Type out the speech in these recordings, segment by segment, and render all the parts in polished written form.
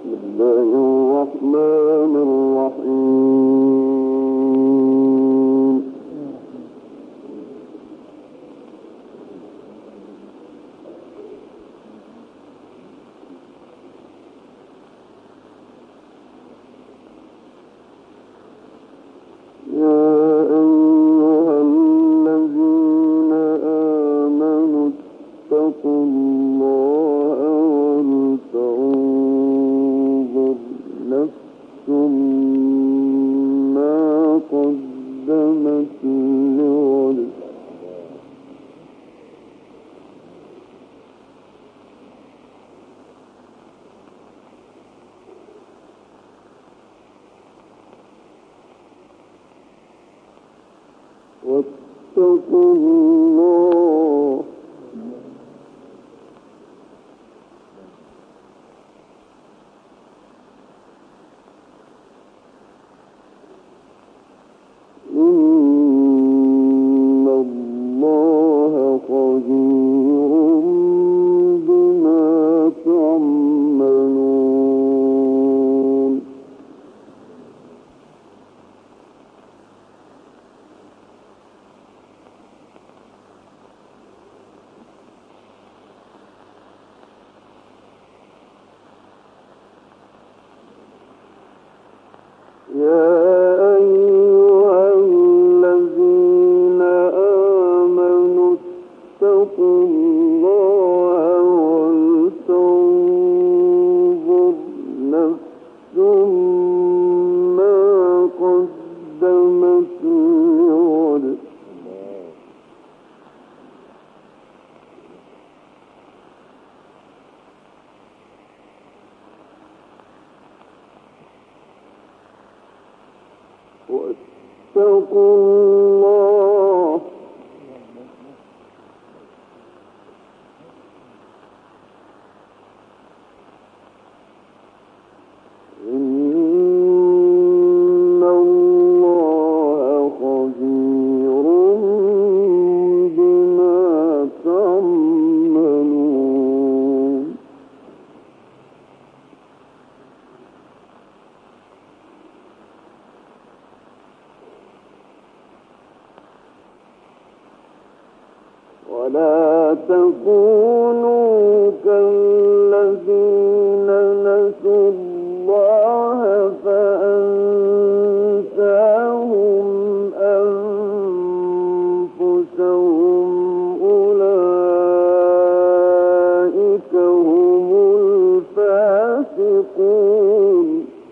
واتقوا الله إن الله خبير بما تعملون يا أيها الذين آمنوا اتقوا الله ولتنظر نفس ما قدمت لغد واتقوا الله إن الله خبير بما تعملون ولا تكونوا كالذين نسوا الله فأنساهم أنفسهم أولئك هم الفاسقون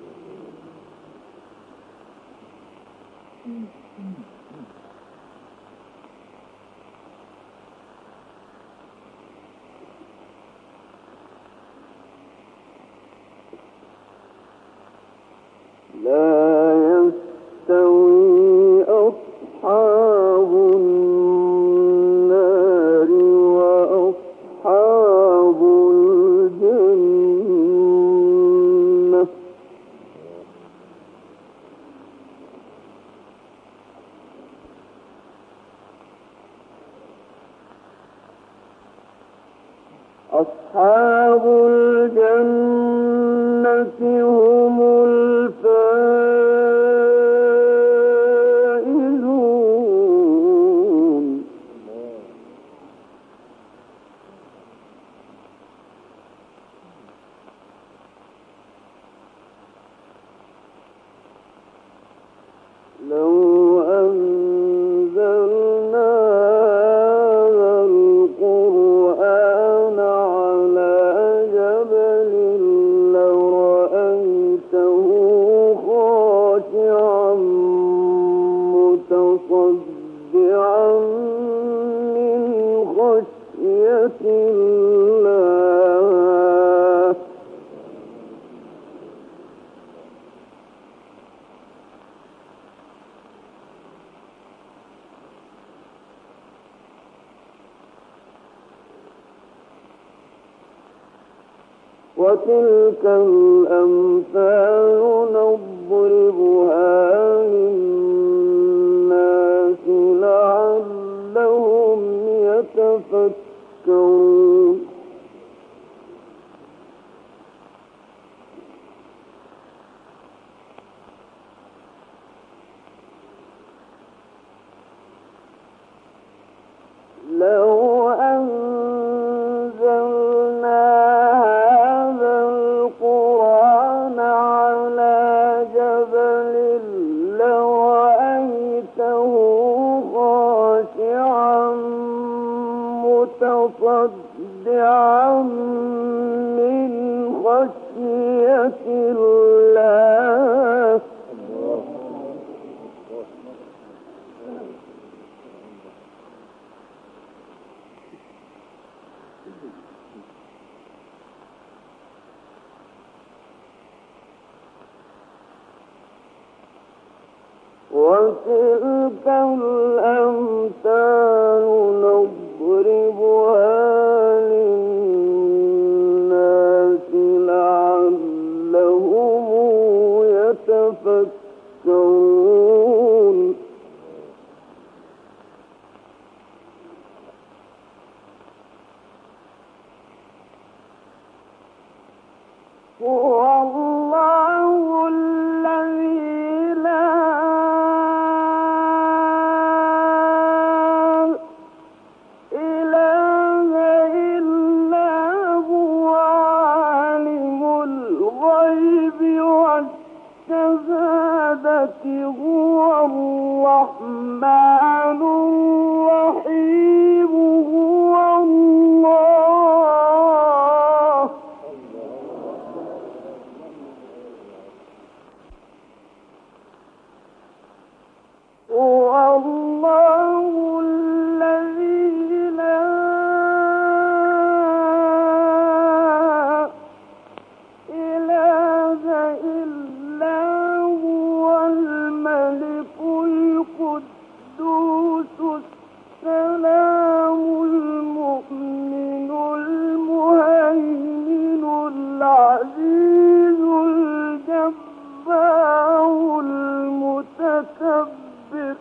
لا يستوي أصحاب النار وأصحاب الجنة أصحاب الجنة هم الفائزون لو أنزلنا هذا القرآن على جبل لرأيته خاشعا متصدعا من خشية الله وتلك الأمثال نضربها للناس لعلهم يتفكرون خشية الله وتلك الأمثال نضربها للناس لعلهم يتفكرون هو الله الذي لا إله إلا هو عالم الغيب والشهادة هو الرحمن الرحيم هو الله هو الله الذي لا إله إلا هو الملك القدوس السلام المؤمن المهيمن العزيز الجبار المتكبر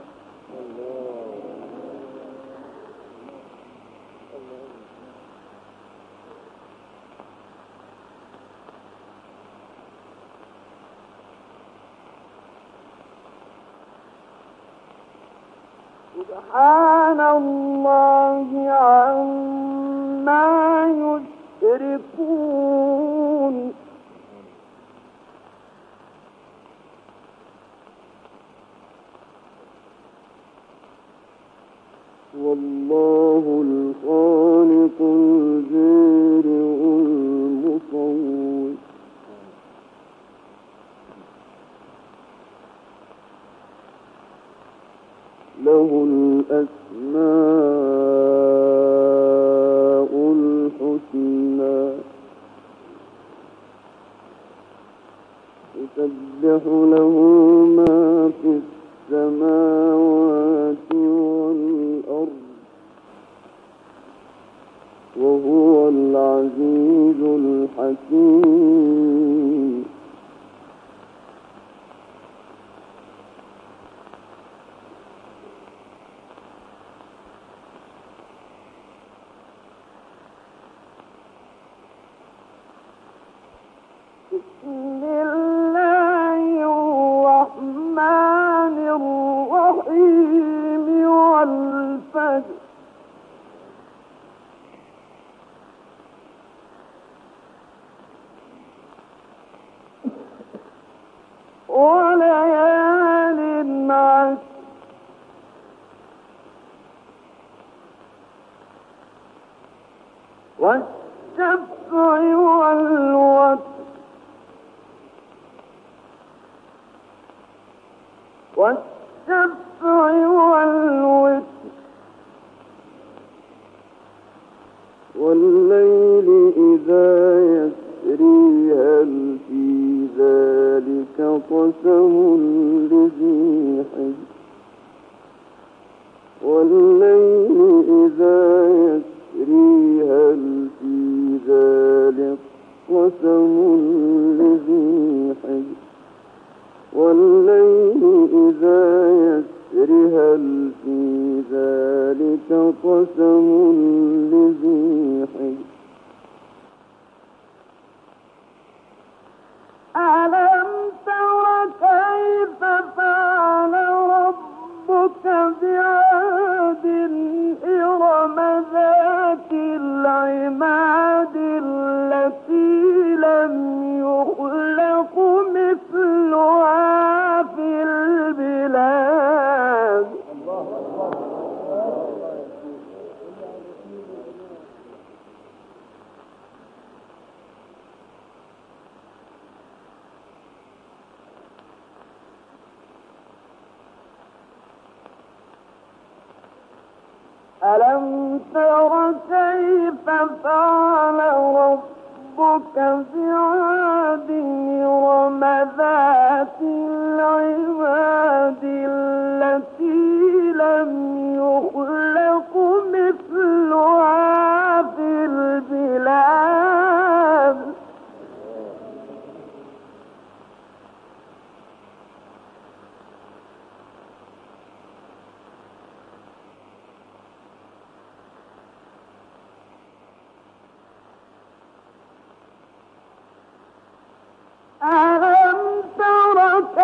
سبحان الله عما يشركون والله الخالق البارئ المصور له الأسماء الحسنى يسبح له ما في السماوات والأرض وهو العزيز الحكيم بسم الله الرحمن الرحيم والفجر وليال عشر والشفع والوتر والشفع والوتر والليل إذا يسري هل في ذلك قسم لذي حجر والليل إذا يسري هل في ذلك قسم لذي حجر والليل إذا يسر هل في ذلك قسم لذي حجر ألم تر كيف فعل ربك بعاد إرم ذات العماد التي لم يخلق مثلها في البلاد ألم تر كيف فعل ربك بعاد إرم ذات العماد التي لم يخلق مثلها في البلاد ألم تر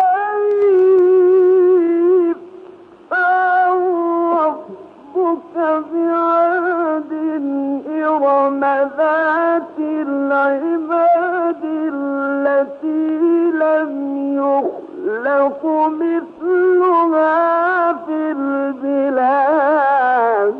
كيف فعل ربك بعاد إرم ذات العماد التي لم يخلق مثلها في البلاد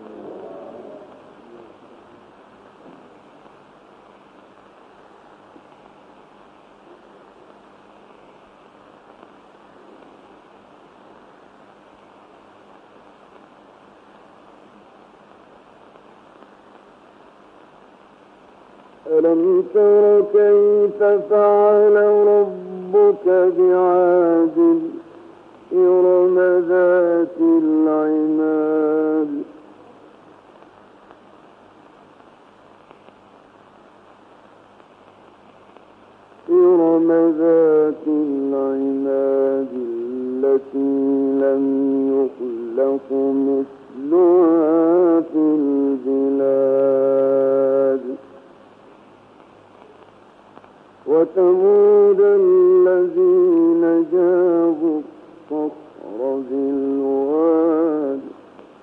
ألم تر كيف فعل ربك بعاد إرم ذات العماد إرم ذات العماد التي لم يخلق مثلها في البلاد وثمود الذين جابوا الصخر بالواد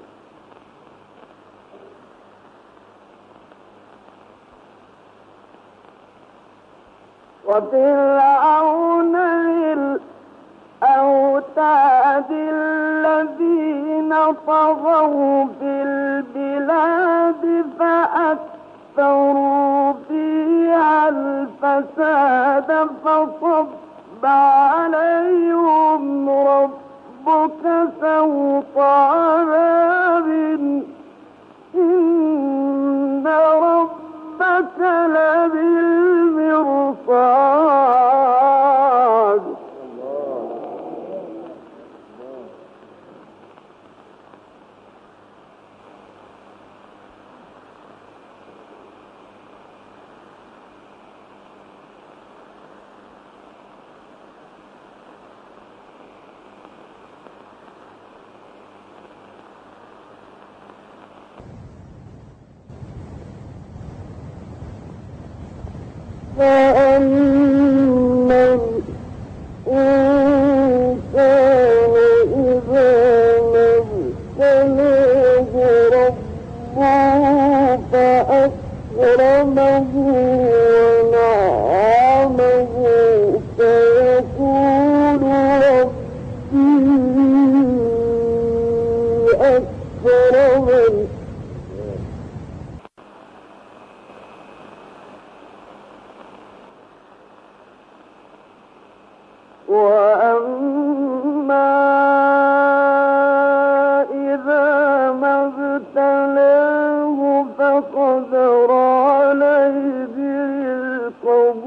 وفرعون ذي الأوتاد الذين طغوا في البلاد فأكثروا فيها الفساد فصب عليهم ربك سوط عذاب إن ربك لبالمرصاد فأما الإنسان إذا ما ابتلاه ربه فأكرمه ونعمه فيقول ربي أكرمن وأما إذا ما ابتلاه فقدر عليه رزقه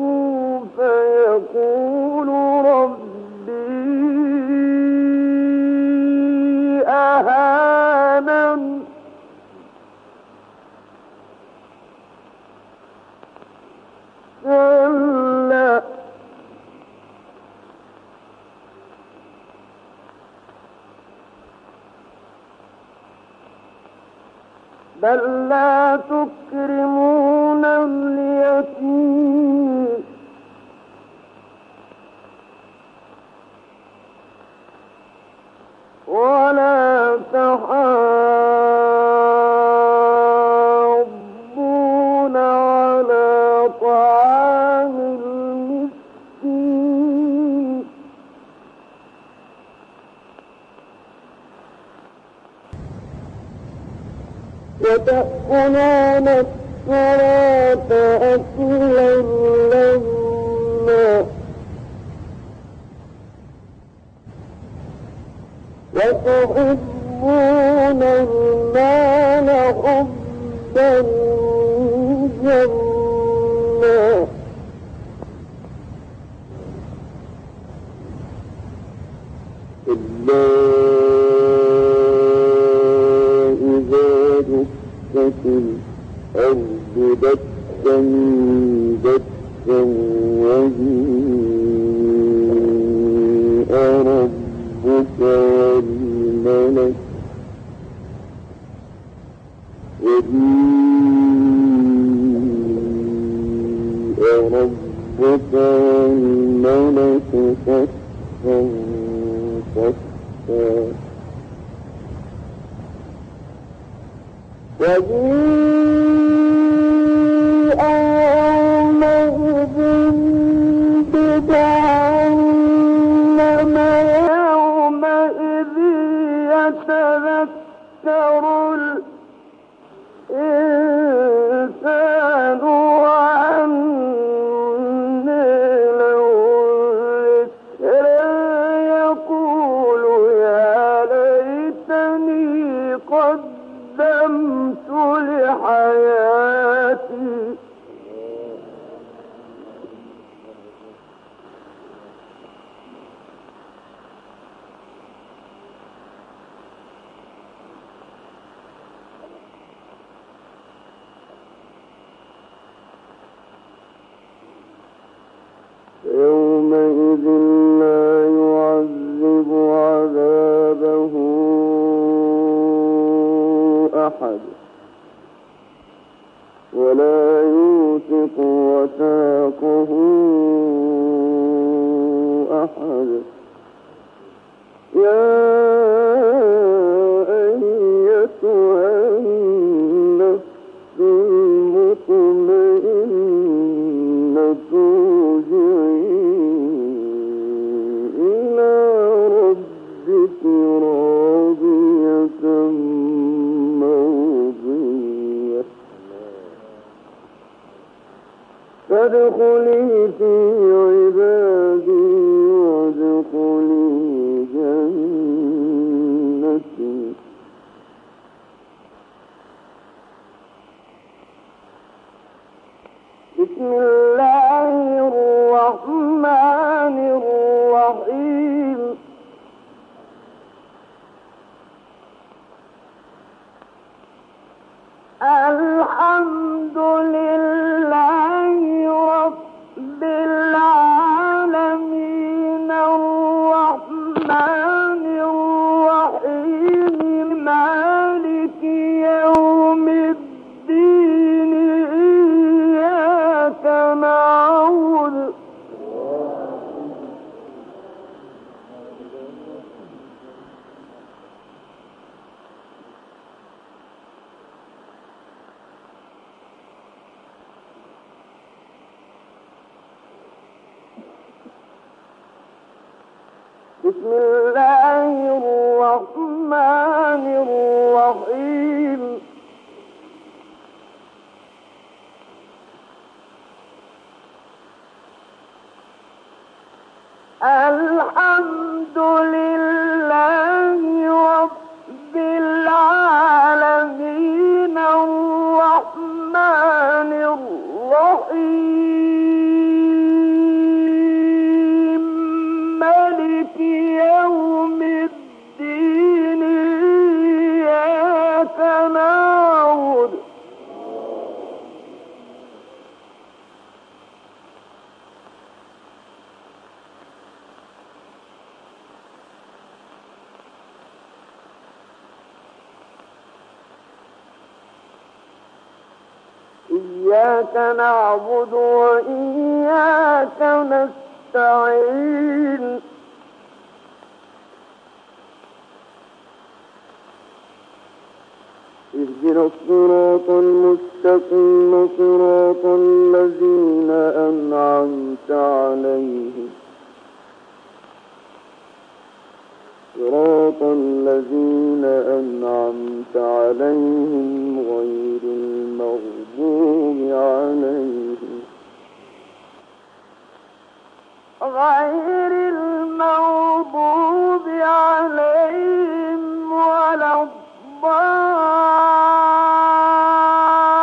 فيقول ربي أهانن كلا بل لا تكرمون اليتيم ولا تحاضون على طعام المسكين وتأكلون التراث أكلا لما وتحبون المال الجنة إلا إذا دكت الأرض دكا دكا وجيء ربك والملك صفا صفا وجيء يومئذ بجهنم يومئذ يتذكر الإنسان وأنى له الذكرى يقول يا ليتني قدمت لحياتي يومئذ لا يعذب عذابه أحد ولا يوثق وثاقه أحد يا أيتها النفس المطمئنة ارجعي إلى ربك راضية مرضية فادخلي في عبادي وادخلي جنتي بسم الله الرحمن الرحيم الحمد لله رب العالمين الرحمن الرحيم مالك يوم الدين إياك نعبد بسم الله الرحمن الرحيم الحمد لله رب العالمين الرحمن الرحيم مالك يوم الدين إياك نعبد إياك نعبد وإياك نستعين اهدنا الصراط المستقيم صراط الذين أنعمت عليهم صراط الذين أنعمت عليهم غير المغضوب عليهم ولا الضالين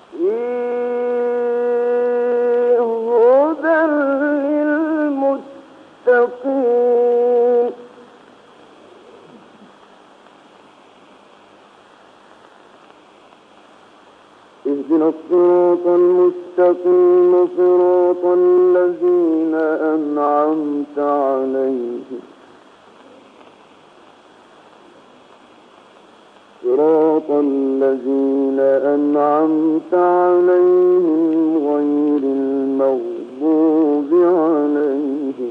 هدى للمتقين اهدنا الصراط المستقيم صراط الذين أنعمت عليهم صراط الذين أنعمت عليهم غير المغضوب عليهم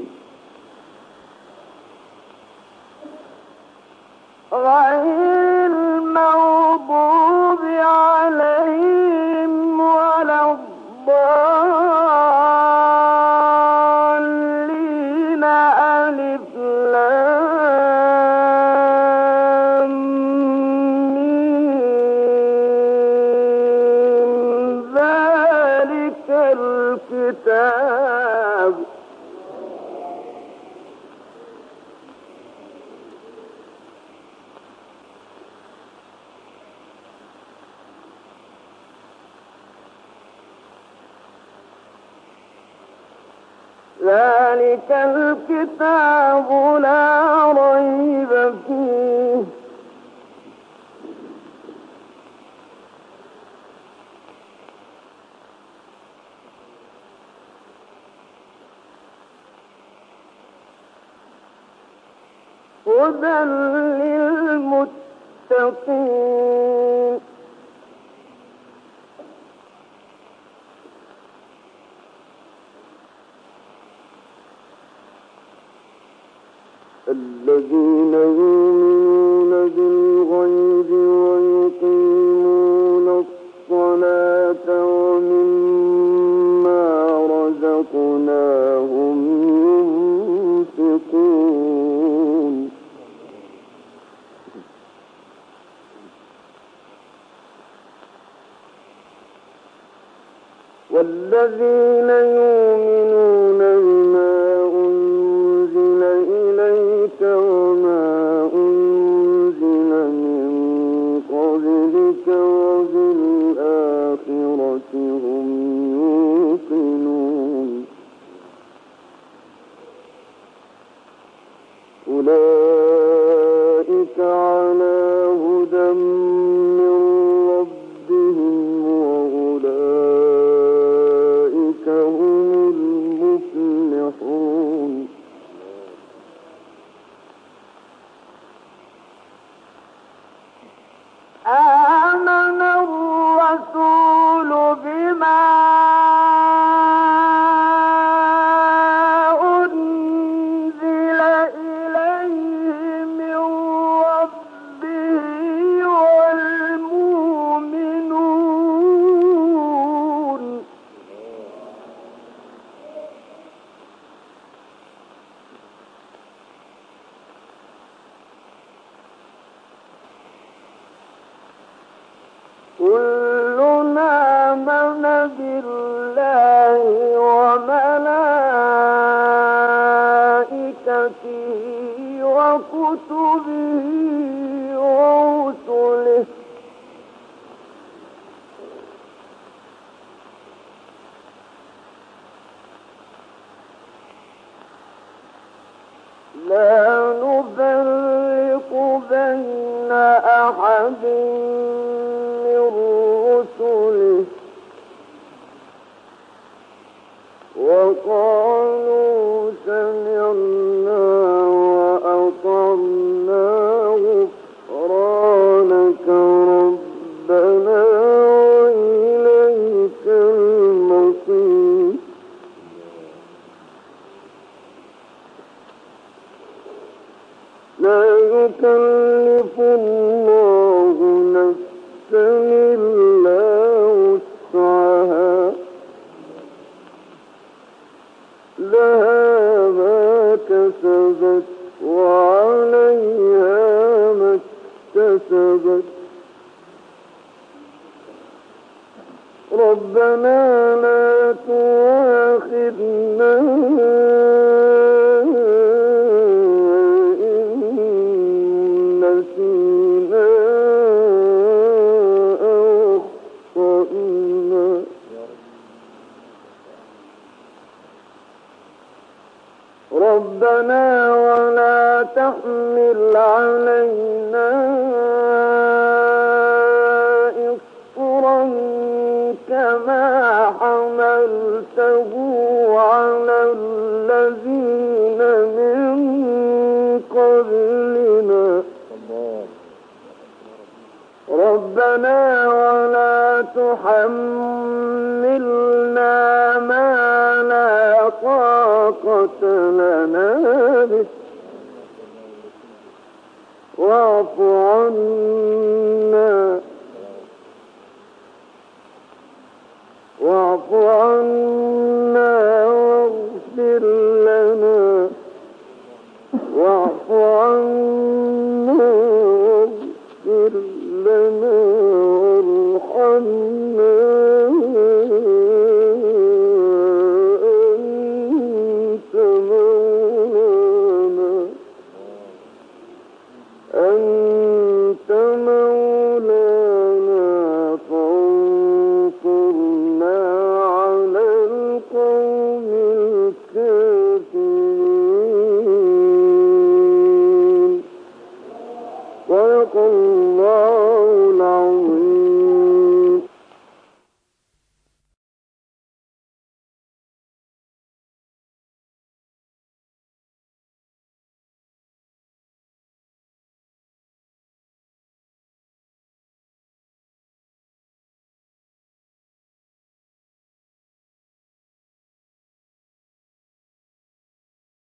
ولا الضالين ألف لام ميم ذلك الكتاب ذلك الكتاب لا ريب فيه هدى للمتقين الذين يؤمنون بالغيب ويقيمون الصلاة ومما رزقناهم ينفقون والذين يؤمنون بما أنزل إليك وما أنزل من قبلك وبالآخرة هم يوقنون أولئك على هدى من ربهم وأولئك هم المفلحون آمن الرسول بما أنزل إليه من ربه والمؤمنون كلنا آمن بالله وملائكته وكتبه ورسله لا نفرق بين أحد من رسله وقالوا سمعنا وأطعنا غفرانك ربنا وإليك المصير لا يكلف الله نفسا إلا وسعها لها ما كسبت وعليها ما اكتسبت ربنا لا تؤاخذنا إن نسينا أو أخطأنا ما حملته على الذين من قبلنا ربنا ولا تحملنا ما لا طاقة لنا به واعف عنا